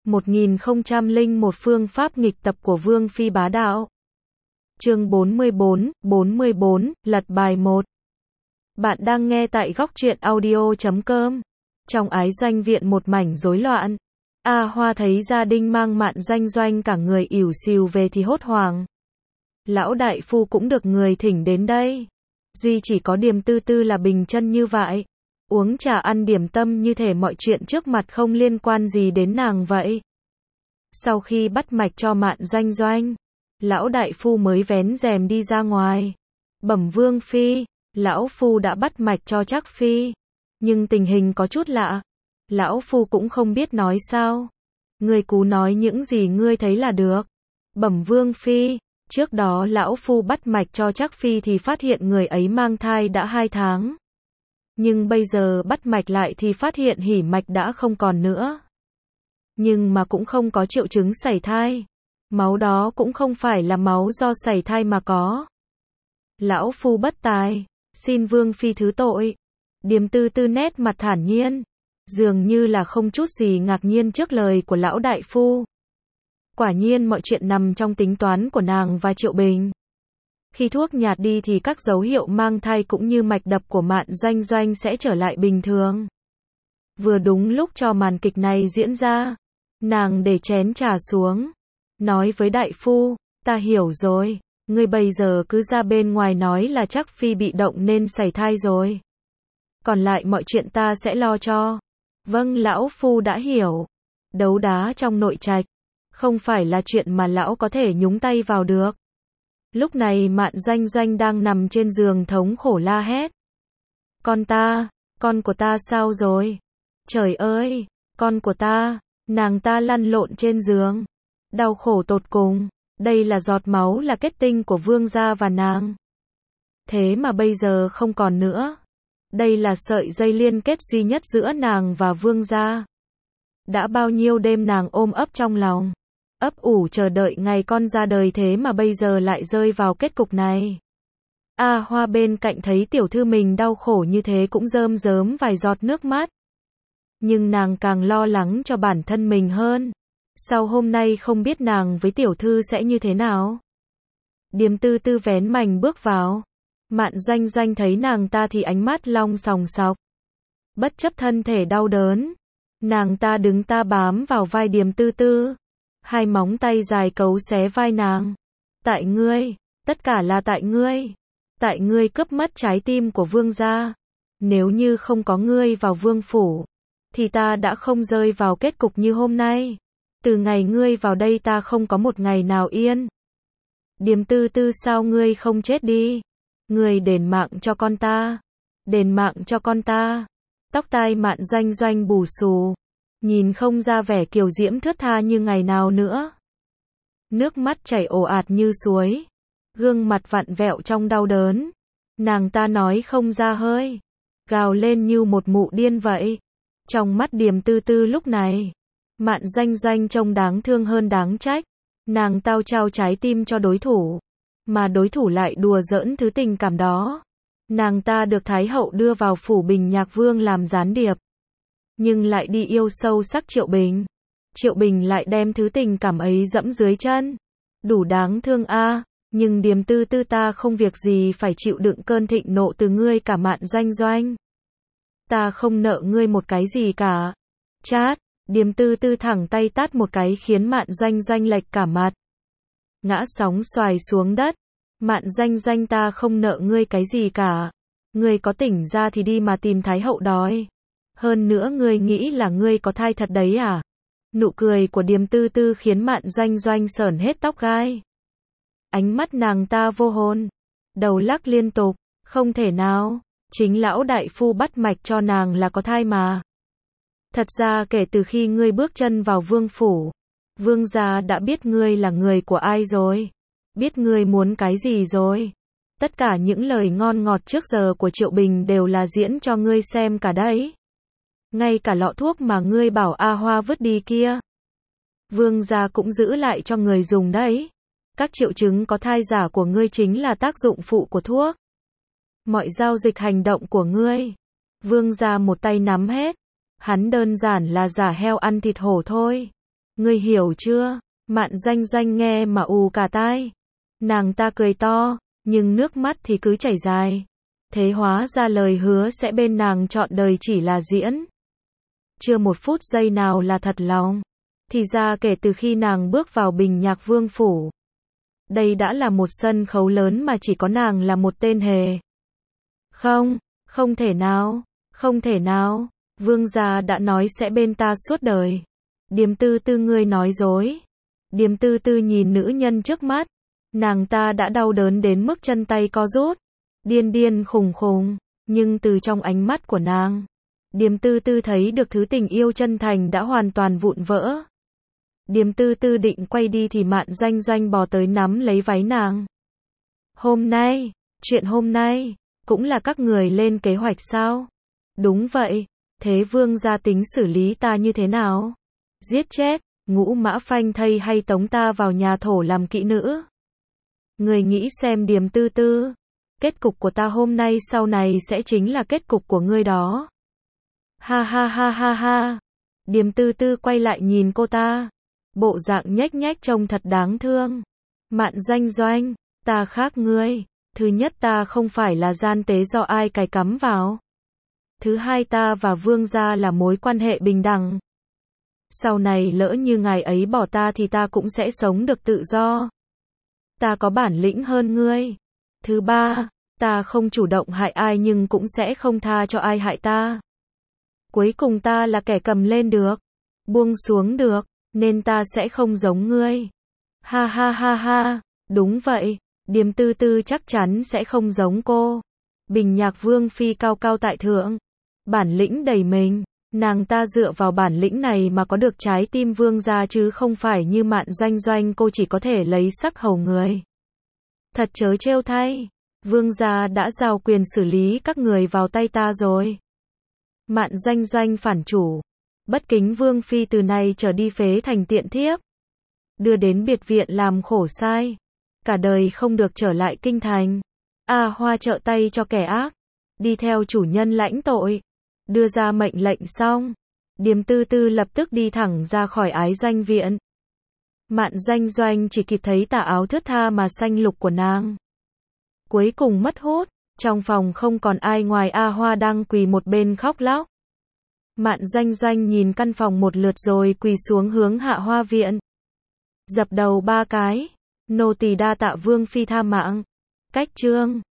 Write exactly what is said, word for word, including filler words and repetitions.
một nghìn không trăm lẻ một Phương pháp nghịch tập của Vương Phi bá đạo. Chương bốn mươi bốn, bốn mươi bốn, lật bài một. Bạn đang nghe tại góc truyện audio chấm com. Trong ái doanh viện một mảnh rối loạn. A Hoa thấy gia đình mang Mạn Doanh Doanh cả người ỉu xìu về thì hốt hoảng. Lão đại phu cũng được người thỉnh đến đây. Duy chỉ có Điềm Tư Tư là bình chân như vậy. Uống trà ăn điểm tâm như thể mọi chuyện trước mặt không liên quan gì đến nàng vậy. Sau khi bắt mạch cho Mạn Doanh Doanh, lão đại phu mới vén rèm đi ra ngoài. Bẩm Vương Phi, lão phu đã bắt mạch cho Trác Phi. Nhưng tình hình có chút lạ. Lão phu cũng không biết nói sao. Ngươi cứ nói những gì ngươi thấy là được. Bẩm Vương Phi, trước đó lão phu bắt mạch cho Trác Phi thì phát hiện người ấy mang thai đã hai tháng. Nhưng bây giờ bắt mạch lại thì phát hiện hỉ mạch đã không còn nữa. Nhưng mà cũng không có triệu chứng sảy thai. Máu đó cũng không phải là máu do sảy thai mà có. Lão phu bất tài, xin Vương Phi thứ tội. Điềm Tư Tư nét mặt thản nhiên, dường như là không chút gì ngạc nhiên trước lời của lão đại phu. Quả nhiên mọi chuyện nằm trong tính toán của nàng và Triệu Bình. Khi thuốc nhạt đi thì các dấu hiệu mang thai cũng như mạch đập của Mạn Doanh Doanh sẽ trở lại bình thường. Vừa đúng lúc cho màn kịch này diễn ra, nàng để chén trà xuống, nói với đại phu, ta hiểu rồi, ngươi bây giờ cứ ra bên ngoài nói là Trác Phi bị động nên sảy thai rồi. Còn lại mọi chuyện ta sẽ lo cho. Vâng, lão phu đã hiểu. Đấu đá trong nội trạch, không phải là chuyện mà lão có thể nhúng tay vào được. Lúc này Mạn Doanh Doanh đang nằm trên giường thống khổ la hét. Con ta, con của ta sao rồi? Trời ơi, con của ta, nàng ta lăn lộn trên giường. Đau khổ tột cùng, đây là giọt máu là kết tinh của vương gia và nàng. Thế mà bây giờ không còn nữa. Đây là sợi dây liên kết duy nhất giữa nàng và vương gia. Đã bao nhiêu đêm nàng ôm ấp trong lòng. Ấp ủ chờ đợi ngày con ra đời thế mà bây giờ lại rơi vào kết cục này. A Hoa bên cạnh thấy tiểu thư mình đau khổ như thế cũng rơm rớm vài giọt nước mắt. Nhưng nàng càng lo lắng cho bản thân mình hơn. Sau hôm nay không biết nàng với tiểu thư sẽ như thế nào. Điềm Tư Tư vén mành bước vào. Mạn Doanh Doanh thấy nàng ta thì ánh mắt long sòng sọc. Bất chấp thân thể đau đớn, nàng ta đứng ta bám vào vai Điềm Tư Tư. Hai móng tay dài cấu xé vai nàng. Tại ngươi, tất cả là tại ngươi. Tại ngươi cướp mất trái tim của vương gia. Nếu như không có ngươi vào vương phủ, thì ta đã không rơi vào kết cục như hôm nay. Từ ngày ngươi vào đây ta không có một ngày nào yên. Điềm Tư Tư sao ngươi không chết đi? Ngươi đền mạng cho con ta. Đền mạng cho con ta. Tóc tai Mạn Doanh Doanh bù xù. Nhìn không ra vẻ kiều diễm thướt tha như ngày nào nữa. Nước mắt chảy ồ ạt như suối. Gương mặt vặn vẹo trong đau đớn. Nàng ta nói không ra hơi. Gào lên như một mụ điên vậy. Trong mắt Điềm Tư Tư lúc này, Mạn Doanh Doanh trông đáng thương hơn đáng trách. Nàng tao trao trái tim cho đối thủ. Mà đối thủ lại đùa giỡn thứ tình cảm đó. Nàng ta được Thái hậu đưa vào phủ Bình Nhạc Vương làm gián điệp. Nhưng lại đi yêu sâu sắc Triệu Bình. Triệu Bình lại đem thứ tình cảm ấy dẫm dưới chân. Đủ đáng thương a, à, nhưng Điềm Tư Tư ta không việc gì phải chịu đựng cơn thịnh nộ từ ngươi cả Mạn Doanh Doanh. Ta không nợ ngươi một cái gì cả. Chát, Điềm Tư Tư thẳng tay tát một cái khiến Mạn Doanh Doanh lệch cả mặt. Ngã sóng xoài xuống đất. Mạn Doanh Doanh ta không nợ ngươi cái gì cả. Ngươi có tỉnh ra thì đi mà tìm Thái hậu đòi. Hơn nữa ngươi nghĩ là ngươi có thai thật đấy à? Nụ cười của Điềm Tư Tư khiến Mạn Doanh Doanh sởn hết tóc gai. Ánh mắt nàng ta vô hồn. Đầu lắc liên tục. Không thể nào. Chính lão đại phu bắt mạch cho nàng là có thai mà. Thật ra kể từ khi ngươi bước chân vào vương phủ, vương gia đã biết ngươi là người của ai rồi. Biết ngươi muốn cái gì rồi. Tất cả những lời ngon ngọt trước giờ của Triệu Bình đều là diễn cho ngươi xem cả đấy. Ngay cả lọ thuốc mà ngươi bảo A Hoa vứt đi kia, vương gia cũng giữ lại cho người dùng đấy. Các triệu chứng có thai giả của ngươi chính là tác dụng phụ của thuốc. Mọi giao dịch hành động của ngươi, vương gia một tay nắm hết. Hắn đơn giản là giả heo ăn thịt hổ thôi. Ngươi hiểu chưa? Mạn Doanh Doanh nghe mà ù cả tai. Nàng ta cười to, nhưng nước mắt thì cứ chảy dài. Thế hóa ra lời hứa sẽ bên nàng trọn đời chỉ là diễn. Chưa một phút giây nào là thật lòng. Thì ra kể từ khi nàng bước vào Bình Nhạc Vương phủ, đây đã là một sân khấu lớn mà chỉ có nàng là một tên hề. Không, không thể nào, không thể nào, vương gia đã nói sẽ bên ta suốt đời. Điềm Tư Tư ngươi nói dối. Điềm Tư Tư nhìn nữ nhân trước mắt, nàng ta đã đau đớn đến mức chân tay co rút, điên điên khùng khùng, nhưng từ trong ánh mắt của nàng, Điềm Tư Tư thấy được thứ tình yêu chân thành đã hoàn toàn vụn vỡ. Điềm Tư Tư định quay đi thì Mạn Doanh Doanh bò tới nắm lấy váy nàng. Hôm nay, chuyện hôm nay, cũng là các người lên kế hoạch sao? Đúng vậy, thế vương gia tính xử lý ta như thế nào? Giết chết, ngũ mã phanh thây hay tống ta vào nhà thổ làm kỹ nữ? Người nghĩ xem Điềm Tư Tư, kết cục của ta hôm nay sau này sẽ chính là kết cục của ngươi đó. Ha ha ha ha ha. Điềm Tư Tư quay lại nhìn cô ta. Bộ dạng nhếch nhếch trông thật đáng thương. Mạn Doanh Doanh, ta khác ngươi. Thứ nhất ta không phải là gian tế do ai cài cắm vào. Thứ hai ta và vương gia là mối quan hệ bình đẳng. Sau này lỡ như ngài ấy bỏ ta thì ta cũng sẽ sống được tự do. Ta có bản lĩnh hơn ngươi. Thứ ba, ta không chủ động hại ai nhưng cũng sẽ không tha cho ai hại ta. Cuối cùng ta là kẻ cầm lên được, buông xuống được, nên ta sẽ không giống ngươi. Ha ha ha ha, đúng vậy, Điềm Tư Tư chắc chắn sẽ không giống cô. Bình Nhạc Vương phi cao cao tại thượng, bản lĩnh đầy mình, nàng ta dựa vào bản lĩnh này mà có được trái tim vương gia chứ không phải như Mạn Doanh Doanh cô chỉ có thể lấy sắc hầu người. Thật trớ trêu thay, vương gia đã giao quyền xử lý các người vào tay ta rồi. Mạn Doanh Doanh phản chủ, bất kính vương phi từ nay trở đi phế thành tiện thiếp, đưa đến biệt viện làm khổ sai, cả đời không được trở lại kinh thành. A Hoa trợ tay cho kẻ ác, đi theo chủ nhân lãnh tội, đưa ra mệnh lệnh xong, Điềm Tư Tư lập tức đi thẳng ra khỏi Ái Doanh viện. Mạn Doanh Doanh chỉ kịp thấy tà áo thướt tha mà xanh lục của nàng. Cuối cùng mất hút, trong phòng không còn ai ngoài A Hoa đang quỳ một bên khóc lóc. Mạn Doanh Doanh nhìn căn phòng một lượt rồi quỳ xuống hướng Hạ Hoa viện. Dập đầu ba cái, nô tỳ đa tạ vương phi tha mạng. Cách chương